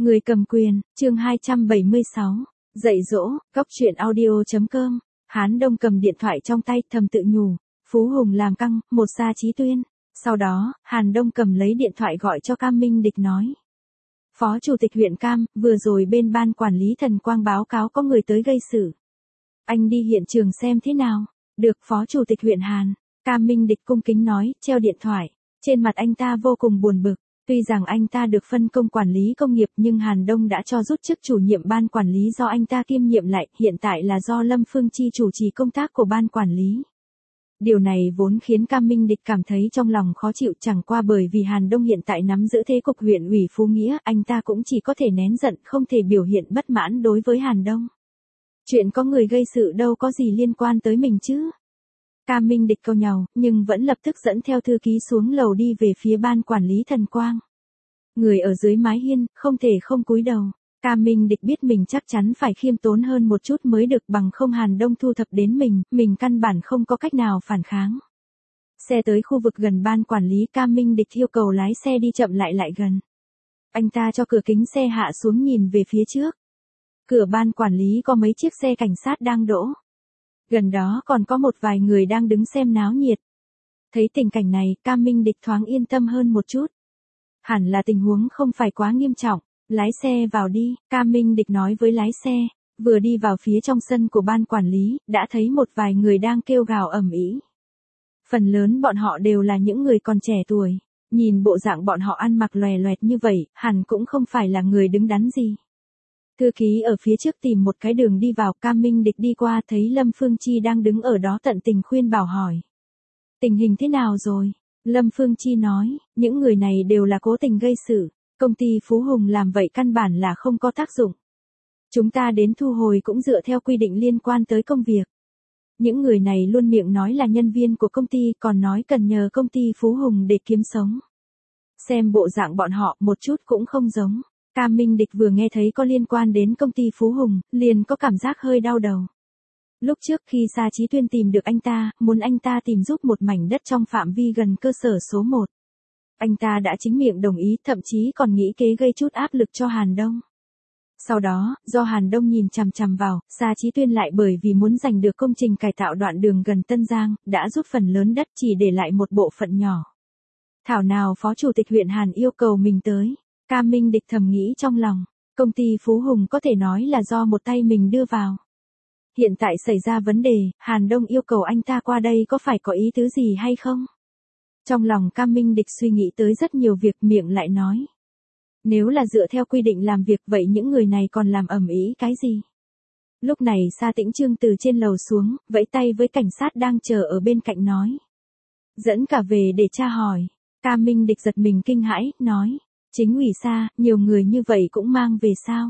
Người cầm quyền, chương 276. Dạy dỗ, góc chuyện audio.com. Hán Đông cầm điện thoại trong tay thầm tự nhủ. Phú Hùng làm căng, một xa chí tuyên. Sau đó, Hàn Đông cầm lấy điện thoại gọi cho Cam Minh Địch nói. Phó Chủ tịch huyện Cam, vừa rồi bên ban quản lý Thần Quang báo cáo có người tới gây sự. Anh đi hiện trường xem thế nào? Được Phó Chủ tịch huyện Hàn. Cam Minh Địch cung kính nói, treo điện thoại. Trên mặt anh ta vô cùng buồn bực. Tuy rằng anh ta được phân công quản lý công nghiệp nhưng Hàn Đông đã cho rút chức chủ nhiệm ban quản lý do anh ta kiêm nhiệm lại, hiện tại là do Lâm Phương Chi chủ trì công tác của ban quản lý. Điều này vốn khiến Cam Minh Địch cảm thấy trong lòng khó chịu, chẳng qua bởi vì Hàn Đông hiện tại nắm giữ thế cục huyện ủy Phú Nghĩa, anh ta cũng chỉ có thể nén giận, không thể biểu hiện bất mãn đối với Hàn Đông. Chuyện có người gây sự đâu có gì liên quan tới mình chứ. Cam Minh Địch cau nhàu, nhưng vẫn lập tức dẫn theo thư ký xuống lầu đi về phía ban quản lý Thần Quang. Người ở dưới mái hiên, không thể không cúi đầu. Cam Minh Địch biết mình chắc chắn phải khiêm tốn hơn một chút mới được, bằng không Hàn Đông thu thập đến mình căn bản không có cách nào phản kháng. Xe tới khu vực gần ban quản lý, Cam Minh Địch yêu cầu lái xe đi chậm lại gần. Anh ta cho cửa kính xe hạ xuống nhìn về phía trước. Cửa ban quản lý có mấy chiếc xe cảnh sát đang đỗ. Gần đó còn có một vài người đang đứng xem náo nhiệt. Thấy tình cảnh này, Cam Minh Địch thoáng yên tâm hơn một chút. Hẳn là tình huống không phải quá nghiêm trọng. Lái xe vào đi, Cam Minh Địch nói với lái xe. Vừa đi vào phía trong sân của ban quản lý, đã thấy một vài người đang kêu gào ầm ĩ. Phần lớn bọn họ đều là những người còn trẻ tuổi. Nhìn bộ dạng bọn họ ăn mặc lòe loẹt như vậy, hẳn cũng không phải là người đứng đắn gì. Thư ký ở phía trước tìm một cái đường đi vào, Cam Minh Địch đi qua thấy Lâm Phương Chi đang đứng ở đó tận tình khuyên bảo hỏi. Tình hình thế nào rồi? Lâm Phương Chi nói, những người này đều là cố tình gây sự, công ty Phú Hùng làm vậy căn bản là không có tác dụng. Chúng ta đến thu hồi cũng dựa theo quy định liên quan tới công việc. Những người này luôn miệng nói là nhân viên của công ty, còn nói cần nhờ công ty Phú Hùng để kiếm sống. Xem bộ dạng bọn họ một chút cũng không giống. Cam Minh Địch vừa nghe thấy có liên quan đến công ty Phú Hùng, liền có cảm giác hơi đau đầu. Lúc trước khi Sa Chí Tuyên tìm được anh ta, muốn anh ta tìm giúp một mảnh đất trong phạm vi gần cơ sở số 1. Anh ta đã chính miệng đồng ý, thậm chí còn nghĩ kế gây chút áp lực cho Hàn Đông. Sau đó, do Hàn Đông nhìn chằm chằm vào, Sa Chí Tuyên lại bởi vì muốn giành được công trình cải tạo đoạn đường gần Tân Giang, đã rút phần lớn đất chỉ để lại một bộ phận nhỏ. Thảo nào Phó Chủ tịch huyện Hàn yêu cầu mình tới. Cam Minh Địch thầm nghĩ trong lòng, công ty Phú Hùng có thể nói là do một tay mình đưa vào. Hiện tại xảy ra vấn đề, Hàn Đông yêu cầu anh ta qua đây có phải có ý tứ gì hay không? Trong lòng Cam Minh Địch suy nghĩ tới rất nhiều việc, miệng lại nói. Nếu là dựa theo quy định làm việc vậy những người này còn làm ầm ĩ cái gì? Lúc này Sa Tĩnh Trương từ trên lầu xuống, vẫy tay với cảnh sát đang chờ ở bên cạnh nói. Dẫn cả về để tra hỏi. Cam Minh Địch giật mình kinh hãi, nói. Chính ủy Sa, nhiều người như vậy cũng mang về sao?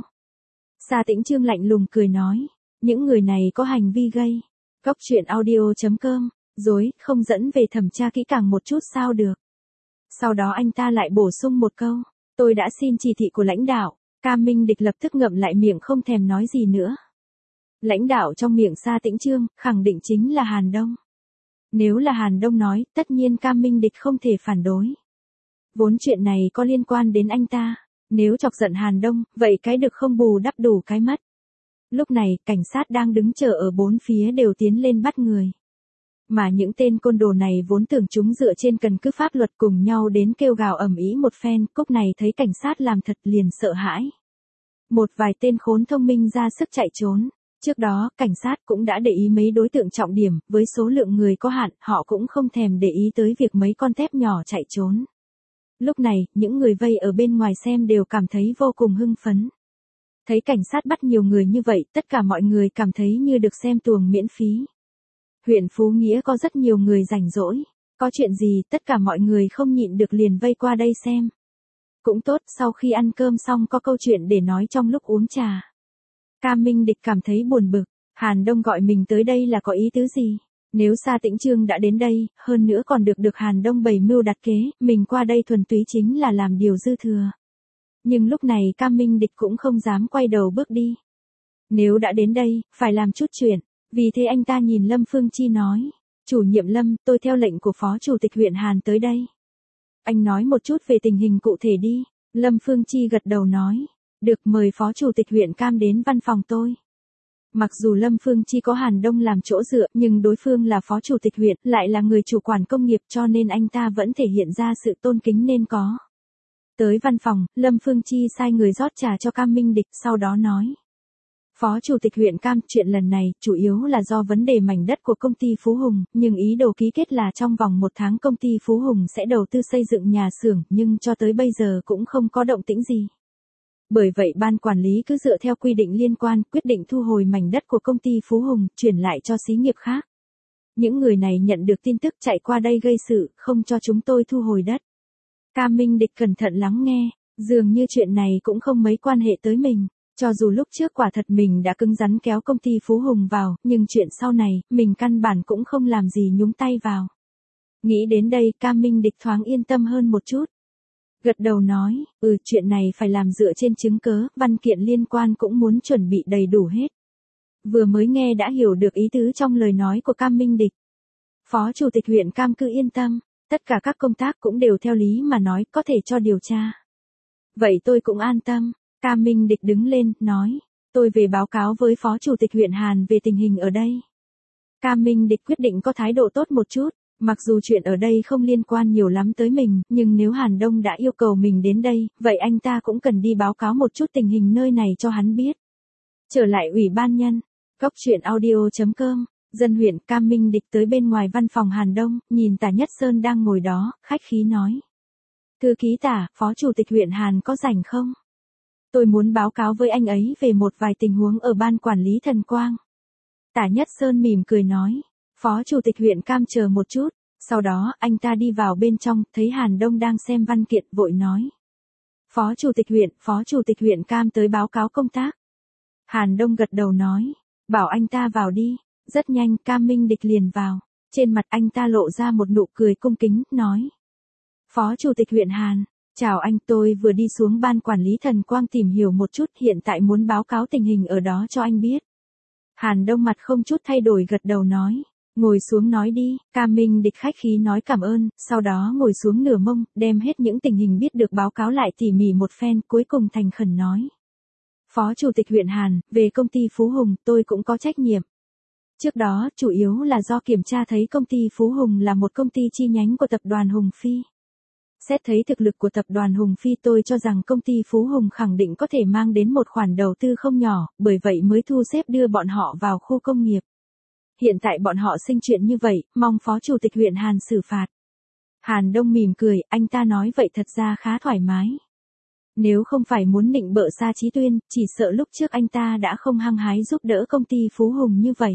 Sa Tĩnh Trương lạnh lùng cười nói. Những người này có hành vi gây. Góc chuyện audio.com. Dối, không dẫn về thẩm tra kỹ càng một chút sao được. Sau đó anh ta lại bổ sung một câu. Tôi đã xin chỉ thị của lãnh đạo. Cam Minh Địch lập tức ngậm lại miệng không thèm nói gì nữa. Lãnh đạo trong miệng Sa Tĩnh Trương, khẳng định chính là Hàn Đông. Nếu là Hàn Đông nói, tất nhiên Cam Minh Địch không thể phản đối. Vốn chuyện này có liên quan đến anh ta. Nếu chọc giận Hàn Đông, vậy cái được không bù đắp đủ cái mất. Lúc này, cảnh sát đang đứng chờ ở bốn phía đều tiến lên bắt người. Mà những tên côn đồ này vốn tưởng chúng dựa trên căn cứ pháp luật cùng nhau đến kêu gào ầm ĩ một phen, cúc này thấy cảnh sát làm thật liền sợ hãi. Một vài tên khốn thông minh ra sức chạy trốn. Trước đó, cảnh sát cũng đã để ý mấy đối tượng trọng điểm, với số lượng người có hạn, họ cũng không thèm để ý tới việc mấy con tép nhỏ chạy trốn. Lúc này, những người vây ở bên ngoài xem đều cảm thấy vô cùng hưng phấn. Thấy cảnh sát bắt nhiều người như vậy, tất cả mọi người cảm thấy như được xem tuồng miễn phí. Huyện Phú Nghĩa có rất nhiều người rảnh rỗi. Có chuyện gì, tất cả mọi người không nhịn được liền vây qua đây xem. Cũng tốt, sau khi ăn cơm xong có câu chuyện để nói trong lúc uống trà. Cam Minh Địch cảm thấy buồn bực. Hàn Đông gọi mình tới đây là có ý tứ gì? Nếu Sa Tĩnh Trương đã đến đây, hơn nữa còn được Hàn Đông bày mưu đặt kế, mình qua đây thuần túy chính là làm điều dư thừa. Nhưng lúc này Cam Minh Địch cũng không dám quay đầu bước đi. Nếu đã đến đây, phải làm chút chuyện. Vì thế anh ta nhìn Lâm Phương Chi nói. Chủ nhiệm Lâm, tôi theo lệnh của Phó Chủ tịch huyện Hàn tới đây. Anh nói một chút về tình hình cụ thể đi. Lâm Phương Chi gật đầu nói. Được, mời phó chủ tịch huyện Cam đến văn phòng tôi. Mặc dù Lâm Phương Chi có Hàn Đông làm chỗ dựa, nhưng đối phương là phó chủ tịch huyện, lại là người chủ quản công nghiệp, cho nên anh ta vẫn thể hiện ra sự tôn kính nên có. Tới văn phòng, Lâm Phương Chi sai người rót trà cho Cam Minh Địch, sau đó nói. Phó chủ tịch huyện Cam, chuyện lần này chủ yếu là do vấn đề mảnh đất của công ty Phú Hùng, nhưng ý đồ ký kết là trong vòng 1 tháng công ty Phú Hùng sẽ đầu tư xây dựng nhà xưởng, nhưng cho tới bây giờ cũng không có động tĩnh gì. Bởi vậy ban quản lý cứ dựa theo quy định liên quan, quyết định thu hồi mảnh đất của công ty Phú Hùng, chuyển lại cho xí nghiệp khác. Những người này nhận được tin tức chạy qua đây gây sự, không cho chúng tôi thu hồi đất. Cam Minh Địch cẩn thận lắng nghe, dường như chuyện này cũng không mấy quan hệ tới mình. Cho dù lúc trước quả thật mình đã cứng rắn kéo công ty Phú Hùng vào, nhưng chuyện sau này, mình căn bản cũng không làm gì nhúng tay vào. Nghĩ đến đây, Cam Minh Địch thoáng yên tâm hơn một chút. Gật đầu nói, chuyện này phải làm dựa trên chứng cớ, văn kiện liên quan cũng muốn chuẩn bị đầy đủ hết. Vừa mới nghe đã hiểu được ý tứ trong lời nói của Cam Minh Địch. Phó chủ tịch huyện Cam cứ yên tâm, tất cả các công tác cũng đều theo lý mà nói, có thể cho điều tra. Vậy tôi cũng an tâm. Cam Minh Địch đứng lên, nói, tôi về báo cáo với phó chủ tịch huyện Hàn về tình hình ở đây. Cam Minh Địch quyết định có thái độ tốt một chút, mặc dù chuyện ở đây không liên quan nhiều lắm tới mình, nhưng nếu Hàn Đông đã yêu cầu mình đến đây, vậy anh ta cũng cần đi báo cáo một chút tình hình nơi này cho hắn biết. Trở lại ủy ban nhân, góc truyện audio.com, dân huyện. Cam Minh Địch tới bên ngoài văn phòng Hàn Đông, nhìn Tả Nhất Sơn đang ngồi đó, khách khí nói. Thư ký Tả, phó chủ tịch huyện Hàn có rảnh không? Tôi muốn báo cáo với anh ấy về một vài tình huống ở ban quản lý Thần Quang. Tả Nhất Sơn mỉm cười nói. Phó chủ tịch huyện Cam chờ một chút, sau đó anh ta đi vào bên trong, thấy Hàn Đông đang xem văn kiện, vội nói. Phó chủ tịch huyện Cam tới báo cáo công tác. Hàn Đông gật đầu nói, bảo anh ta vào đi. Rất nhanh, Cam Minh Địch liền vào, trên mặt anh ta lộ ra một nụ cười cung kính, nói. Phó chủ tịch huyện Hàn. Chào anh, tôi vừa đi xuống ban quản lý Thần Quang tìm hiểu một chút, hiện tại muốn báo cáo tình hình ở đó cho anh biết. Hàn Đông mặt không chút thay đổi gật đầu nói, ngồi xuống nói đi. Cam Minh Địch khách khí nói cảm ơn, sau đó ngồi xuống nửa mông, đem hết những tình hình biết được báo cáo lại tỉ mỉ một phen, cuối cùng thành khẩn nói. Phó chủ tịch huyện Hàn, về công ty Phú Hùng, tôi cũng có trách nhiệm. Trước đó, chủ yếu là do kiểm tra thấy công ty Phú Hùng là một công ty chi nhánh của tập đoàn Hùng Phi. Xét thấy thực lực của tập đoàn Hùng Phi, tôi cho rằng công ty Phú Hùng khẳng định có thể mang đến một khoản đầu tư không nhỏ, bởi vậy mới thu xếp đưa bọn họ vào khu công nghiệp. Hiện tại bọn họ sinh chuyện như vậy, mong phó chủ tịch huyện Hàn xử phạt. Hàn Đông mỉm cười, anh ta nói vậy thật ra khá thoải mái. Nếu không phải muốn nịnh bợ Sa Chí Tuyên, chỉ sợ lúc trước anh ta đã không hăng hái giúp đỡ công ty Phú Hùng như vậy.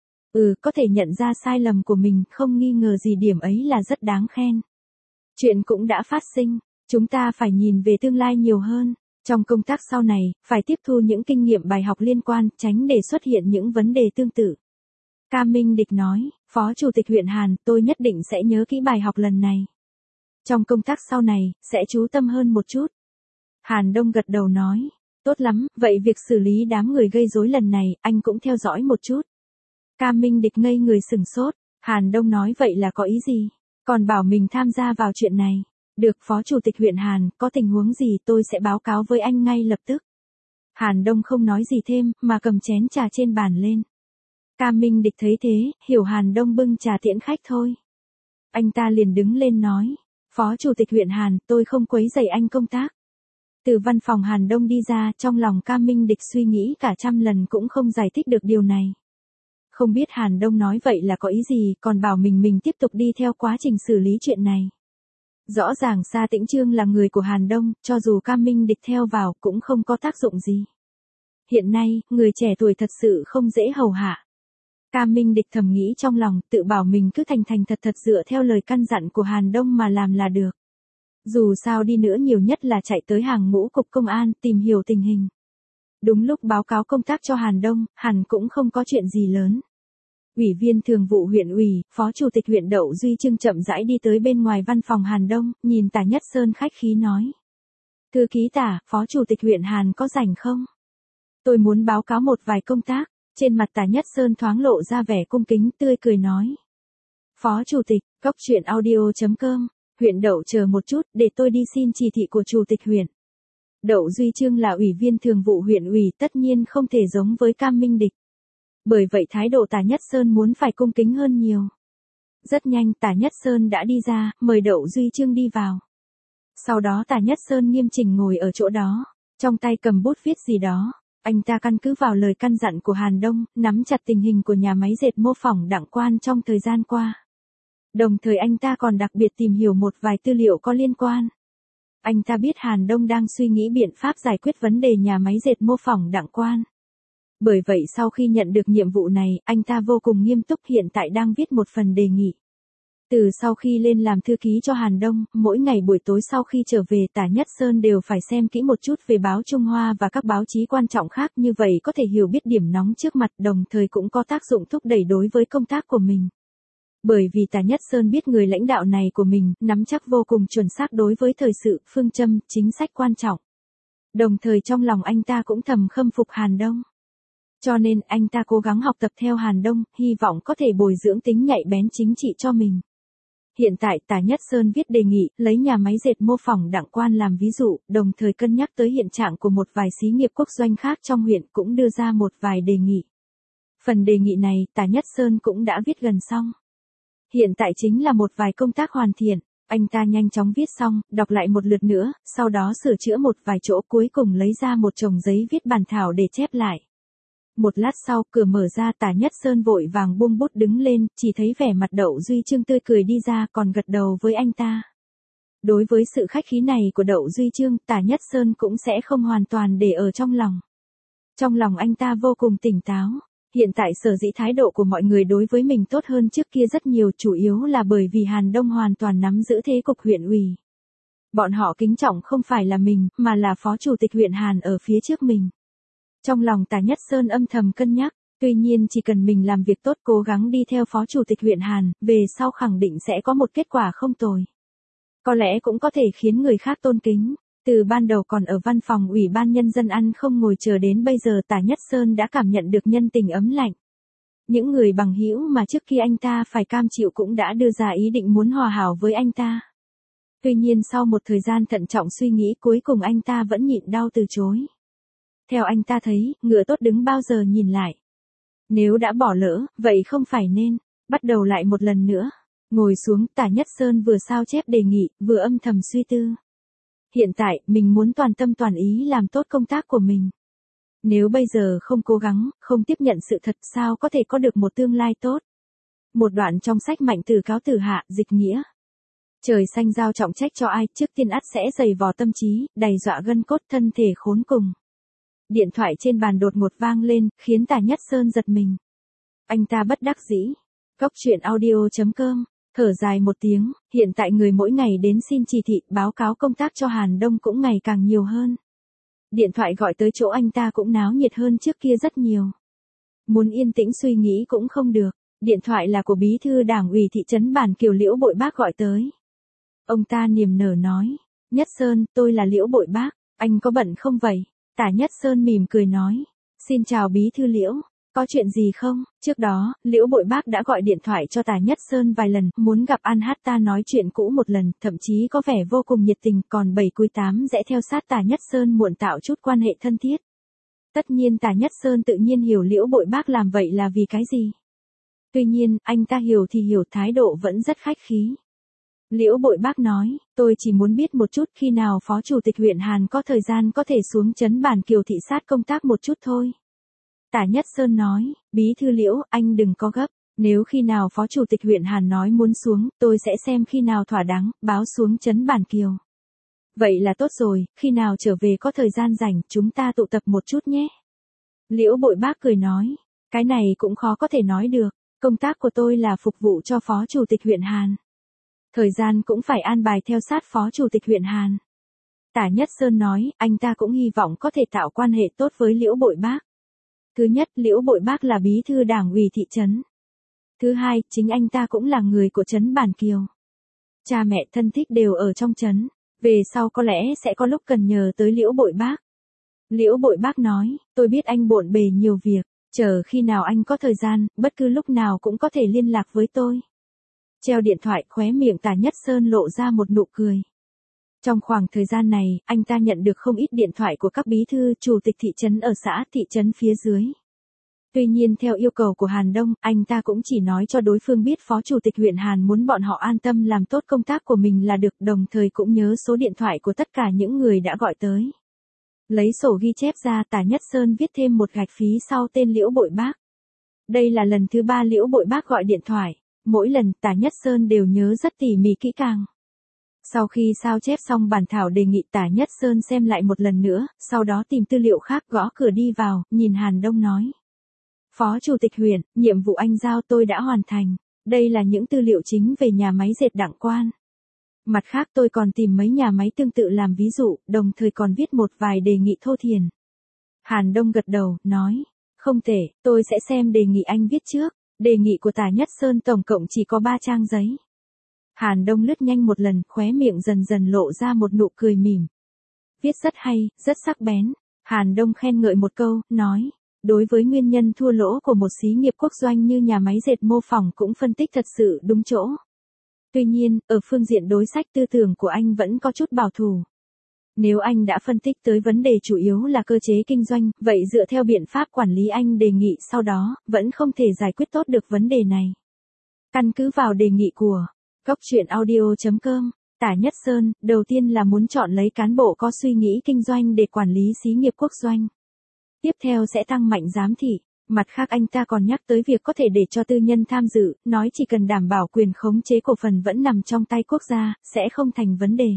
Có thể nhận ra sai lầm của mình, không nghi ngờ gì, điểm ấy là rất đáng khen. Chuyện cũng đã phát sinh, chúng ta phải nhìn về tương lai nhiều hơn. Trong công tác sau này, phải tiếp thu những kinh nghiệm bài học liên quan, tránh để xuất hiện những vấn đề tương tự. Cam Minh Địch nói, phó chủ tịch huyện Hàn, tôi nhất định sẽ nhớ kỹ bài học lần này. Trong công tác sau này, sẽ chú tâm hơn một chút. Hàn Đông gật đầu nói, tốt lắm, vậy việc xử lý đám người gây rối lần này, anh cũng theo dõi một chút. Cam Minh Địch ngây người sửng sốt, Hàn Đông nói vậy là có ý gì? Còn bảo mình tham gia vào chuyện này. Được, phó chủ tịch huyện Hàn, có tình huống gì tôi sẽ báo cáo với anh ngay lập tức. Hàn Đông không nói gì thêm, mà cầm chén trà trên bàn lên. Cam Minh Địch thấy thế, hiểu Hàn Đông bưng trà tiễn khách thôi. Anh ta liền đứng lên nói, phó chủ tịch huyện Hàn, tôi không quấy rầy anh công tác. Từ văn phòng Hàn Đông đi ra, trong lòng Cam Minh Địch suy nghĩ cả trăm lần cũng không giải thích được điều này. Không biết Hàn Đông nói vậy là có ý gì, còn bảo mình tiếp tục đi theo quá trình xử lý chuyện này. Rõ ràng Sa Tĩnh Chương là người của Hàn Đông, cho dù Cam Minh Địch theo vào cũng không có tác dụng gì. Hiện nay, người trẻ tuổi thật sự không dễ hầu hạ. Cam Minh Địch thầm nghĩ trong lòng, tự bảo mình cứ thành thành thật thật dựa theo lời căn dặn của Hàn Đông mà làm là được. Dù sao đi nữa nhiều nhất là chạy tới hàng ngũ cục công an, tìm hiểu tình hình. Đúng lúc báo cáo công tác cho Hàn Đông, hẳn cũng không có chuyện gì lớn. Ủy viên thường vụ huyện ủy, phó chủ tịch huyện Đậu Duy Trưng chậm rãi đi tới bên ngoài văn phòng Hàn Đông, nhìn Tả Nhất Sơn khách khí nói. Thư ký Tả, phó chủ tịch huyện Hàn có rảnh không? Tôi muốn báo cáo một vài công tác. Trên mặt Tả Nhất Sơn thoáng lộ ra vẻ cung kính, tươi cười nói. Phó chủ tịch, góc truyện audio.com, huyện Đậu chờ một chút, để tôi đi xin chỉ thị của chủ tịch huyện. Đậu Duy Chương là ủy viên thường vụ huyện ủy, tất nhiên không thể giống với Cam Minh Địch. Bởi vậy thái độ Tả Nhất Sơn muốn phải cung kính hơn nhiều. Rất nhanh Tả Nhất Sơn đã đi ra, mời Đậu Duy Chương đi vào. Sau đó Tả Nhất Sơn nghiêm chỉnh ngồi ở chỗ đó, trong tay cầm bút viết gì đó. Anh ta căn cứ vào lời căn dặn của Hàn Đông, nắm chặt tình hình của nhà máy dệt mô phỏng Đặng Quan trong thời gian qua. Đồng thời anh ta còn đặc biệt tìm hiểu một vài tư liệu có liên quan. Anh ta biết Hàn Đông đang suy nghĩ biện pháp giải quyết vấn đề nhà máy dệt mô phỏng Đặng Quan. Bởi vậy sau khi nhận được nhiệm vụ này, anh ta vô cùng nghiêm túc, hiện tại đang viết một phần đề nghị. Từ sau khi lên làm thư ký cho Hàn Đông, mỗi ngày buổi tối sau khi trở về Tả Nhất Sơn đều phải xem kỹ một chút về báo Trung Hoa và các báo chí quan trọng khác, như vậy có thể hiểu biết điểm nóng trước mặt, đồng thời cũng có tác dụng thúc đẩy đối với công tác của mình. Bởi vì Tả Nhất Sơn biết người lãnh đạo này của mình nắm chắc vô cùng chuẩn xác đối với thời sự, phương châm, chính sách quan trọng. Đồng thời trong lòng anh ta cũng thầm khâm phục Hàn Đông. Cho nên anh ta cố gắng học tập theo Hàn Đông, hy vọng có thể bồi dưỡng tính nhạy bén chính trị cho mình. Hiện tại Tả Nhất Sơn viết đề nghị, lấy nhà máy dệt mô phỏng Đặng Quan làm ví dụ, đồng thời cân nhắc tới hiện trạng của một vài xí nghiệp quốc doanh khác trong huyện, cũng đưa ra một vài đề nghị. Phần đề nghị này Tả Nhất Sơn cũng đã viết gần xong. Hiện tại chính là một vài công tác hoàn thiện, anh ta nhanh chóng viết xong, đọc lại một lượt nữa, sau đó sửa chữa một vài chỗ, cuối cùng lấy ra một chồng giấy viết bản thảo để chép lại. Một lát sau, cửa mở ra, Tả Nhất Sơn vội vàng buông bút đứng lên, chỉ thấy vẻ mặt Đậu Duy Chương tươi cười đi ra, còn gật đầu với anh ta. Đối với sự khách khí này của Đậu Duy Chương, Tả Nhất Sơn cũng sẽ không hoàn toàn để ở trong lòng. Trong lòng anh ta vô cùng tỉnh táo. Hiện tại sở dĩ thái độ của mọi người đối với mình tốt hơn trước kia rất nhiều, chủ yếu là bởi vì Hàn Đông hoàn toàn nắm giữ thế cục huyện ủy. Bọn họ kính trọng không phải là mình, mà là phó chủ tịch huyện Hàn ở phía trước mình. Trong lòng Tả Nhất Sơn âm thầm cân nhắc, tuy nhiên chỉ cần mình làm việc tốt, cố gắng đi theo phó chủ tịch huyện Hàn, về sau khẳng định sẽ có một kết quả không tồi. Có lẽ cũng có thể khiến người khác tôn kính. Từ ban đầu còn ở văn phòng ủy ban nhân dân ăn không ngồi chờ đến bây giờ Tả Nhất Sơn đã cảm nhận được nhân tình ấm lạnh. Những người bằng hữu mà trước khi anh ta phải cam chịu cũng đã đưa ra ý định muốn hòa hảo với anh ta. Tuy nhiên sau một thời gian thận trọng suy nghĩ, cuối cùng anh ta vẫn nhịn đau từ chối. Theo anh ta thấy, ngựa tốt đứng bao giờ nhìn lại. Nếu đã bỏ lỡ, vậy không phải nên bắt đầu lại một lần nữa. Ngồi xuống, Tả Nhất Sơn vừa sao chép đề nghị, vừa âm thầm suy tư. Hiện tại, mình muốn toàn tâm toàn ý làm tốt công tác của mình. Nếu bây giờ không cố gắng, không tiếp nhận sự thật, sao có thể có được một tương lai tốt. Một đoạn trong sách Mạnh Tử Cáo Tử Hạ, dịch nghĩa. Trời xanh giao trọng trách cho ai, trước tiên ắt sẽ dày vò tâm trí, đầy dọa gân cốt, thân thể khốn cùng. Điện thoại trên bàn đột ngột vang lên, khiến Tả Nhất Sơn giật mình. Anh ta bất đắc dĩ. Cốc truyện audio.com, thở dài một tiếng, hiện tại người mỗi ngày đến xin chỉ thị, báo cáo công tác cho Hàn Đông cũng ngày càng nhiều hơn. Điện thoại gọi tới chỗ anh ta cũng náo nhiệt hơn trước kia rất nhiều. Muốn yên tĩnh suy nghĩ cũng không được, điện thoại là của bí thư đảng ủy thị trấn Bản Kiều Liễu Bội Bác gọi tới. Ông ta niềm nở nói, Nhất Sơn, tôi là Liễu Bội Bác, anh có bận không vậy? Tả Nhất Sơn mỉm cười nói, xin chào bí thư Liễu, có chuyện gì không? Trước đó, Liễu Bội Bác đã gọi điện thoại cho Tả Nhất Sơn vài lần, muốn gặp An Hát ta nói chuyện cũ một lần, thậm chí có vẻ vô cùng nhiệt tình, còn 7 cuối 8 rẽ theo sát Tả Nhất Sơn muộn tạo chút quan hệ thân thiết. Tất nhiên Tả Nhất Sơn tự nhiên hiểu Liễu Bội Bác làm vậy là vì cái gì. Tuy nhiên, anh ta hiểu thì hiểu, thái độ vẫn rất khách khí. Liễu Bội Bác nói, tôi chỉ muốn biết một chút khi nào phó chủ tịch huyện Hàn có thời gian có thể xuống trấn Bản Kiều thị sát công tác một chút thôi. Tả Nhất Sơn nói, bí thư Liễu, anh đừng có gấp, nếu khi nào phó chủ tịch huyện Hàn nói muốn xuống, tôi sẽ xem khi nào thỏa đáng, báo xuống trấn Bản Kiều. Vậy là tốt rồi, khi nào trở về có thời gian rảnh, chúng ta tụ tập một chút nhé. Liễu Bội Bác cười nói, cái này cũng khó có thể nói được, công tác của tôi là phục vụ cho phó chủ tịch huyện Hàn. Thời gian cũng phải an bài theo sát phó chủ tịch huyện Hàn. Tả Nhất Sơn nói, anh ta cũng hy vọng có thể tạo quan hệ tốt với Liễu Bội Bác. Thứ nhất, Liễu Bội Bác là bí thư đảng ủy thị trấn. Thứ hai, chính anh ta cũng là người của trấn Bản Kiều. Cha mẹ thân thích đều ở trong trấn, về sau có lẽ sẽ có lúc cần nhờ tới Liễu Bội Bác. Liễu Bội Bác nói, tôi biết anh bộn bề nhiều việc, chờ khi nào anh có thời gian, bất cứ lúc nào cũng có thể liên lạc với tôi. Treo điện thoại, khóe miệng Tả Nhất Sơn lộ ra một nụ cười. Trong khoảng thời gian này, anh ta nhận được không ít điện thoại của các bí thư, chủ tịch thị trấn ở xã, thị trấn phía dưới. Tuy nhiên theo yêu cầu của Hàn Đông, anh ta cũng chỉ nói cho đối phương biết phó chủ tịch huyện Hàn muốn bọn họ an tâm làm tốt công tác của mình là được, đồng thời cũng nhớ số điện thoại của tất cả những người đã gọi tới. Lấy sổ ghi chép ra, Tả Nhất Sơn viết thêm một gạch phí sau tên Liễu Bội Bác. Đây là lần thứ 3 Liễu Bội Bác gọi điện thoại, mỗi lần Tả Nhất Sơn đều nhớ rất tỉ mỉ kỹ càng. Sau khi sao chép xong bản thảo đề nghị, Tả Nhất Sơn xem lại một lần nữa, sau đó tìm tư liệu khác, gõ cửa đi vào, nhìn Hàn Đông nói. Phó Chủ tịch huyện, nhiệm vụ anh giao tôi đã hoàn thành. Đây là những tư liệu chính về nhà máy dệt Đặng Quan. Mặt khác tôi còn tìm mấy nhà máy tương tự làm ví dụ, đồng thời còn viết một vài đề nghị thô thiển. Hàn Đông gật đầu, nói. Không tệ, tôi sẽ xem đề nghị anh viết trước. Đề nghị của Tả Nhất Sơn tổng cộng chỉ có 3 trang giấy. Hàn Đông lướt nhanh một lần, khóe miệng dần dần lộ ra một nụ cười mỉm. Viết rất hay, rất sắc bén. Hàn Đông khen ngợi một câu, nói. Đối với nguyên nhân thua lỗ của một xí nghiệp quốc doanh như nhà máy dệt mô phỏng cũng phân tích thật sự đúng chỗ. Tuy nhiên, ở phương diện đối sách tư tưởng của anh vẫn có chút bảo thủ. Nếu anh đã phân tích tới vấn đề chủ yếu là cơ chế kinh doanh, vậy dựa theo biện pháp quản lý anh đề nghị sau đó, vẫn không thể giải quyết tốt được vấn đề này. Căn cứ vào đề nghị của Cốc truyện audio.com, Tả Nhất Sơn, đầu tiên là muốn chọn lấy cán bộ có suy nghĩ kinh doanh để quản lý xí nghiệp quốc doanh. Tiếp theo sẽ tăng mạnh giám thị. Mặt khác anh ta còn nhắc tới việc có thể để cho tư nhân tham dự, nói chỉ cần đảm bảo quyền khống chế cổ phần vẫn nằm trong tay quốc gia, sẽ không thành vấn đề.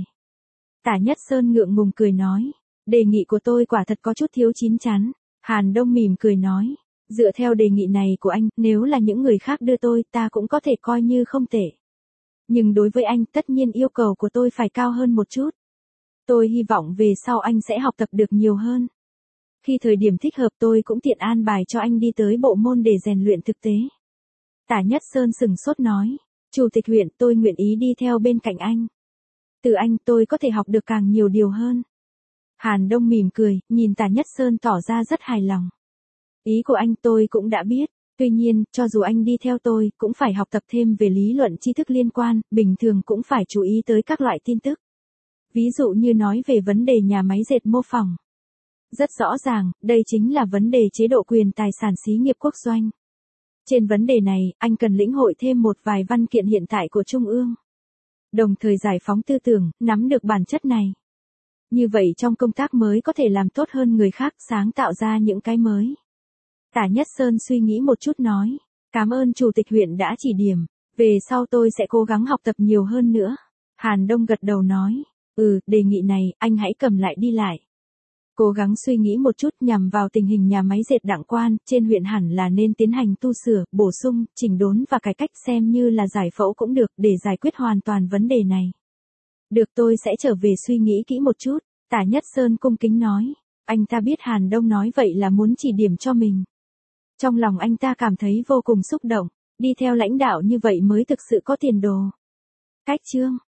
Tả Nhất Sơn ngượng ngùng cười nói, đề nghị của tôi quả thật có chút thiếu chín chắn. Hàn Đông mỉm cười nói, dựa theo đề nghị này của anh, nếu là những người khác đưa tôi, ta cũng có thể coi như không tệ. Nhưng đối với anh, tất nhiên yêu cầu của tôi phải cao hơn một chút. Tôi hy vọng về sau anh sẽ học tập được nhiều hơn. Khi thời điểm thích hợp tôi cũng tiện an bài cho anh đi tới bộ môn để rèn luyện thực tế. Tả Nhất Sơn sừng sốt nói, Chủ tịch huyện, tôi nguyện ý đi theo bên cạnh anh. Từ anh tôi có thể học được càng nhiều điều hơn. Hàn Đông mỉm cười, nhìn Tả Nhất Sơn tỏ ra rất hài lòng. Ý của anh tôi cũng đã biết, tuy nhiên, cho dù anh đi theo tôi, cũng phải học tập thêm về lý luận tri thức liên quan, bình thường cũng phải chú ý tới các loại tin tức. Ví dụ như nói về vấn đề nhà máy dệt mô phỏng. Rất rõ ràng, đây chính là vấn đề chế độ quyền tài sản xí nghiệp quốc doanh. Trên vấn đề này, anh cần lĩnh hội thêm một vài văn kiện hiện tại của Trung ương. Đồng thời giải phóng tư tưởng, nắm được bản chất này. Như vậy trong công tác mới có thể làm tốt hơn người khác, sáng tạo ra những cái mới. Tả Nhất Sơn suy nghĩ một chút nói, cảm ơn Chủ tịch huyện đã chỉ điểm, về sau tôi sẽ cố gắng học tập nhiều hơn nữa. Hàn Đông gật đầu nói, đề nghị này, anh hãy cầm lại đi lại. Cố gắng suy nghĩ một chút nhằm vào tình hình nhà máy dệt Đặng Quan, trên huyện hẳn là nên tiến hành tu sửa, bổ sung, chỉnh đốn và cải cách xem như là giải phẫu cũng được để giải quyết hoàn toàn vấn đề này. Được tôi sẽ trở về suy nghĩ kỹ một chút, Tả Nhất Sơn cung kính nói. Anh ta biết Hàn Đông nói vậy là muốn chỉ điểm cho mình. Trong lòng anh ta cảm thấy vô cùng xúc động, đi theo lãnh đạo như vậy mới thực sự có tiền đồ. Cách chương